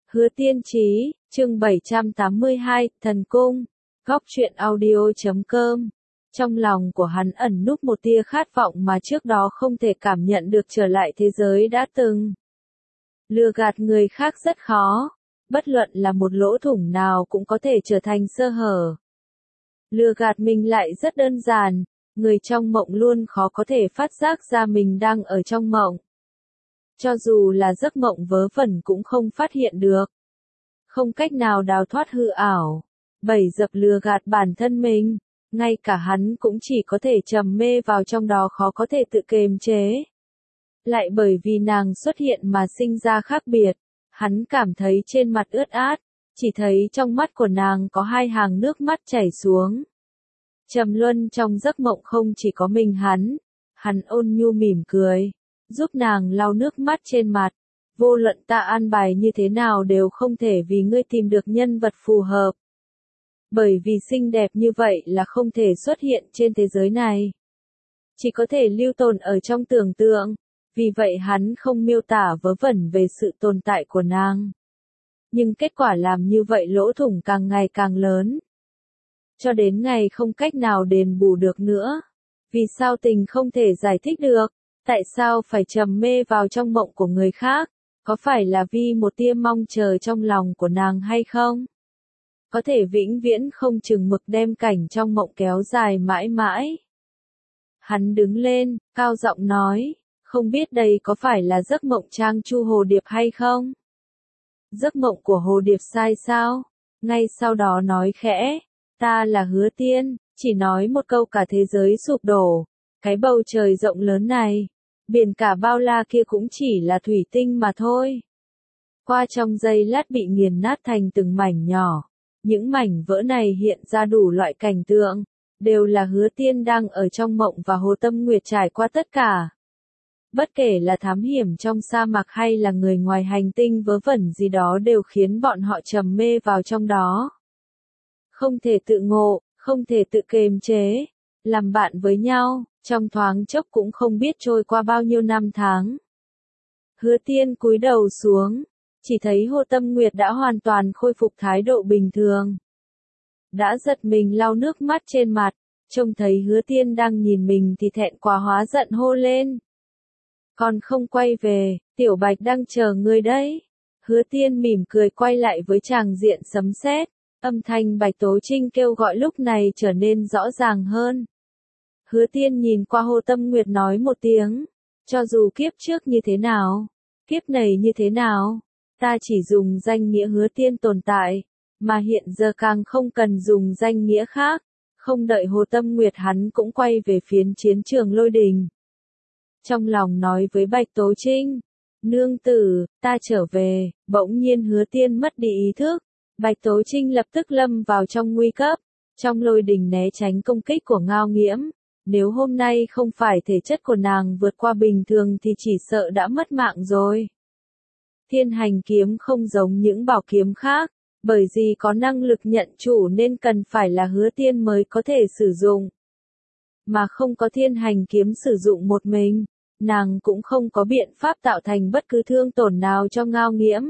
Hứa Tiên Chí, chương 782, Thần Cung, Góc truyện audio.com. Trong lòng của hắn ẩn núp một tia khát vọng mà trước đó không thể cảm nhận được trở lại thế giới đã từng. Lừa gạt người khác rất khó, bất luận là một lỗ thủng nào cũng có thể trở thành sơ hở. Lừa gạt mình lại rất đơn giản, người trong mộng luôn khó có thể phát giác ra mình đang ở trong mộng. Cho dù là giấc mộng vớ vẩn cũng không phát hiện được. Không cách nào đào thoát hư ảo, bẫy dập lừa gạt bản thân mình, ngay cả hắn cũng chỉ có thể trầm mê vào trong đó khó có thể tự kiềm chế. Lại bởi vì nàng xuất hiện mà sinh ra khác biệt, hắn cảm thấy trên mặt ướt át, chỉ thấy trong mắt của nàng có hai hàng nước mắt chảy xuống. Trầm luân trong giấc mộng không chỉ có mình hắn ôn nhu mỉm cười, giúp nàng lau nước mắt trên mặt. Vô luận ta an bài như thế nào đều không thể vì ngươi tìm được nhân vật phù hợp. Bởi vì xinh đẹp như vậy là không thể xuất hiện trên thế giới này. Chỉ có thể lưu tồn ở trong tưởng tượng, vì vậy hắn không miêu tả vớ vẩn về sự tồn tại của nàng. Nhưng kết quả làm như vậy lỗ thủng càng ngày càng lớn. Cho đến ngày không cách nào đền bù được nữa. Vì sao tình không thể giải thích được? Tại sao phải trầm mê vào trong mộng của người khác? Có phải là vì một tia mong chờ trong lòng của nàng hay không? Có thể vĩnh viễn không chừng mực đem cảnh trong mộng kéo dài mãi mãi. Hắn đứng lên, cao giọng nói, không biết đây có phải là giấc mộng Trang Chu Hồ Điệp hay không? Giấc mộng của Hồ Điệp sai sao? Ngay sau đó nói khẽ, ta là Hứa Tiên, chỉ nói một câu cả thế giới sụp đổ. Cái bầu trời rộng lớn này, biển cả bao la kia cũng chỉ là thủy tinh mà thôi. Qua trong giây lát bị nghiền nát thành từng mảnh nhỏ. Những mảnh vỡ này hiện ra đủ loại cảnh tượng, đều là Hứa Tiên đang ở trong mộng và Hồ Tâm Nguyệt trải qua tất cả. Bất kể là thám hiểm trong sa mạc hay là người ngoài hành tinh vớ vẩn gì đó đều khiến bọn họ trầm mê vào trong đó. Không thể tự ngộ, không thể tự kiềm chế, làm bạn với nhau. Trong thoáng chốc cũng không biết trôi qua bao nhiêu năm tháng. Hứa Tiên cúi đầu xuống, chỉ thấy Hồ Tâm Nguyệt đã hoàn toàn khôi phục thái độ bình thường. Đã giật mình lau nước mắt trên mặt, trông thấy Hứa Tiên đang nhìn mình thì thẹn quá hóa giận hô lên. Còn không quay về, Tiểu Bạch đang chờ ngươi đấy. Hứa Tiên mỉm cười quay lại với tràng diện sấm sét, âm thanh Bạch Tố Trinh kêu gọi lúc này trở nên rõ ràng hơn. Hứa Tiên nhìn qua Hồ Tâm Nguyệt nói một tiếng, cho dù kiếp trước như thế nào, kiếp này như thế nào, ta chỉ dùng danh nghĩa Hứa Tiên tồn tại, mà hiện giờ càng không cần dùng danh nghĩa khác. Không đợi Hồ Tâm Nguyệt hắn cũng quay về phiến chiến trường Lôi Đình. Trong lòng nói với Bạch Tố Trinh, nương tử, ta trở về. Bỗng nhiên Hứa Tiên mất đi ý thức, Bạch Tố Trinh lập tức lâm vào trong nguy cấp, trong Lôi Đình né tránh công kích của Ngao Nghiễm. Nếu hôm nay không phải thể chất của nàng vượt qua bình thường thì chỉ sợ đã mất mạng rồi. Thiên Hành kiếm không giống những bảo kiếm khác, bởi vì có năng lực nhận chủ nên cần phải là Hứa Tiên mới có thể sử dụng. Mà không có Thiên Hành kiếm sử dụng một mình, nàng cũng không có biện pháp tạo thành bất cứ thương tổn nào cho Ngao Nghiễm.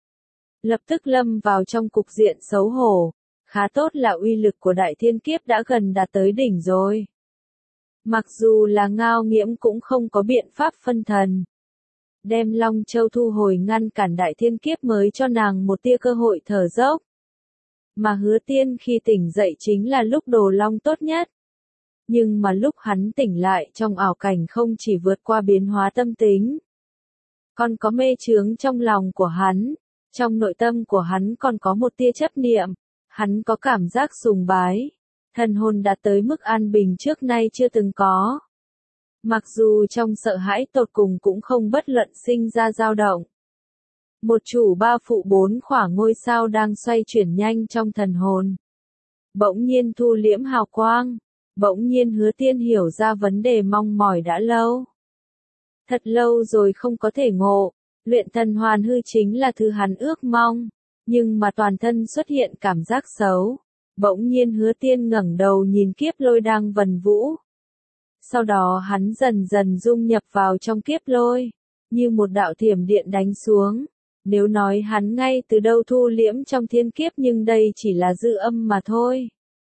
Lập tức lâm vào trong cục diện xấu hổ, khá tốt là uy lực của Đại Thiên Kiếp đã gần đạt tới đỉnh rồi. Mặc dù là Ngao Nghiễm cũng không có biện pháp phân thần. Đem Long Châu thu hồi ngăn cản Đại Thiên Kiếp mới cho nàng một tia cơ hội thở dốc. Mà Hứa Tiên khi tỉnh dậy chính là lúc Đồ Long tốt nhất. Nhưng mà lúc hắn tỉnh lại trong ảo cảnh không chỉ vượt qua biến hóa tâm tính, còn có mê chướng trong lòng của hắn. Trong nội tâm của hắn còn có một tia chấp niệm, hắn có cảm giác sùng bái. Thần hồn đạt tới mức an bình trước nay chưa từng có. Mặc dù trong sợ hãi tột cùng cũng không bất luận sinh ra dao động. Một chủ ba phụ bốn khỏa ngôi sao đang xoay chuyển nhanh trong thần hồn. Bỗng nhiên thu liễm hào quang. Bỗng nhiên Hứa Tiên hiểu ra vấn đề mong mỏi đã lâu. Thật lâu rồi không có thể ngộ. Luyện thần hoàn hư chính là thứ hắn ước mong. Nhưng mà toàn thân xuất hiện cảm giác xấu. Bỗng nhiên Hứa Tiên ngẩng đầu nhìn kiếp lôi đang vần vũ. Sau đó hắn dần dần dung nhập vào trong kiếp lôi, như một đạo thiểm điện đánh xuống. Nếu nói hắn ngay từ đâu thu liễm trong thiên kiếp nhưng đây chỉ là dư âm mà thôi.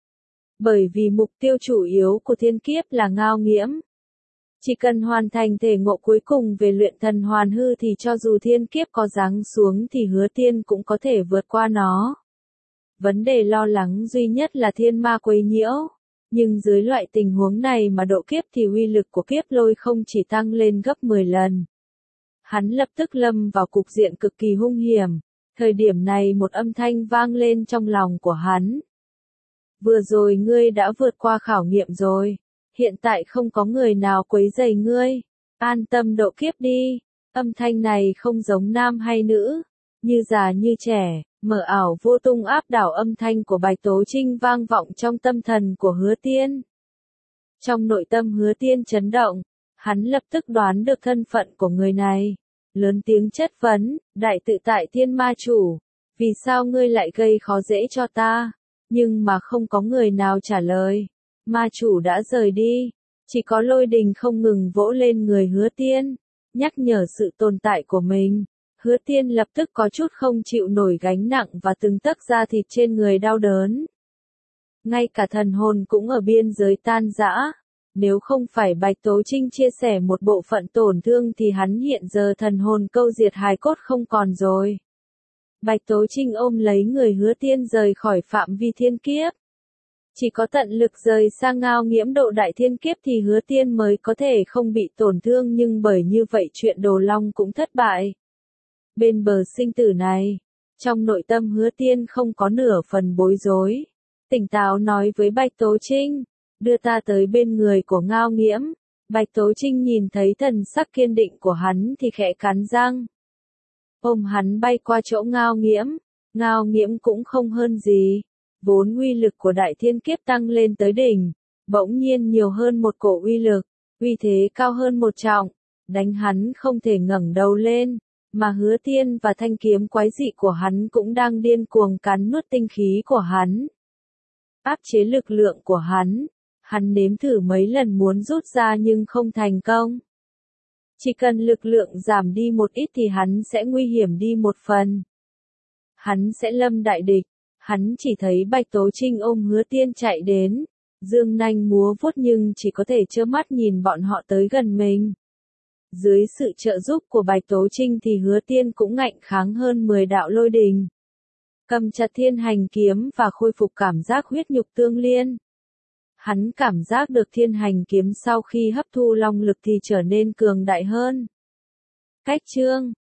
Bởi vì mục tiêu chủ yếu của thiên kiếp là ngao nghiễm. Chỉ cần hoàn thành thể ngộ cuối cùng về luyện thần hoàn hư thì cho dù thiên kiếp có giáng xuống thì Hứa Tiên cũng có thể vượt qua nó. Vấn đề lo lắng duy nhất là thiên ma quấy nhiễu. Nhưng dưới loại tình huống này mà độ kiếp thì uy lực của kiếp lôi không chỉ tăng lên gấp 10 lần. Hắn lập tức lâm vào cục diện cực kỳ hung hiểm. Thời điểm này một âm thanh vang lên trong lòng của hắn. Vừa rồi ngươi đã vượt qua khảo nghiệm rồi. Hiện tại không có người nào quấy rầy ngươi. An tâm độ kiếp đi. Âm thanh này không giống nam hay nữ. Như già như trẻ, mờ ảo vô tung áp đảo âm thanh của Bạch Tố Trinh vang vọng trong tâm thần của Hứa Tiên. Trong nội tâm Hứa Tiên chấn động. Hắn lập tức đoán được thân phận của người này. Lớn tiếng chất vấn, đại tự tại thiên ma chủ. Vì sao ngươi lại gây khó dễ cho ta? Nhưng mà không có người nào trả lời. Ma chủ đã rời đi. Chỉ có lôi đình không ngừng vỗ lên người Hứa Tiên. Nhắc nhở sự tồn tại của mình. Hứa Tiên lập tức có chút không chịu nổi gánh nặng và từng tấc da thịt trên người đau đớn. Ngay cả thần hồn cũng ở biên giới tan rã. Nếu không phải Bạch Tố Trinh chia sẻ một bộ phận tổn thương thì hắn hiện giờ thần hồn câu diệt hài cốt không còn rồi. Bạch Tố Trinh ôm lấy người Hứa Tiên rời khỏi phạm vi thiên kiếp. Chỉ có tận lực rời sang ngao nghiễm độ đại thiên kiếp thì Hứa Tiên mới có thể không bị tổn thương, nhưng bởi như vậy chuyện Đồ Long cũng thất bại. Bên bờ sinh tử này, trong nội tâm Hứa Tiên không có nửa phần bối rối. Tỉnh táo nói với Bạch Tố Trinh, đưa ta tới bên người của ngao nghiễm. Bạch Tố Trinh nhìn thấy thần sắc kiên định của hắn thì khẽ cắn răng. Ôm hắn bay qua chỗ ngao nghiễm cũng không hơn gì. Vốn uy lực của đại thiên kiếp tăng lên tới đỉnh, bỗng nhiên nhiều hơn một cổ uy lực, uy thế cao hơn một trọng, đánh hắn không thể ngẩng đầu lên, mà Hứa Tiên và thanh kiếm quái dị của hắn cũng đang điên cuồng cắn nuốt tinh khí của hắn. Áp chế lực lượng của hắn nếm thử mấy lần muốn rút ra nhưng không thành công. Chỉ cần lực lượng giảm đi một ít thì hắn sẽ nguy hiểm đi một phần. Hắn sẽ lâm đại địch. Hắn chỉ thấy Bạch Tố Trinh ôm Hứa Tiên chạy đến, dương nanh múa vuốt nhưng chỉ có thể trơ mắt nhìn bọn họ tới gần mình. Dưới sự trợ giúp của Bạch Tố Trinh thì Hứa Tiên cũng ngạnh kháng hơn 10 đạo lôi đình. Cầm chặt thiên hành kiếm và khôi phục cảm giác huyết nhục tương liên. Hắn cảm giác được thiên hành kiếm sau khi hấp thu long lực thì trở nên cường đại hơn. Cách chương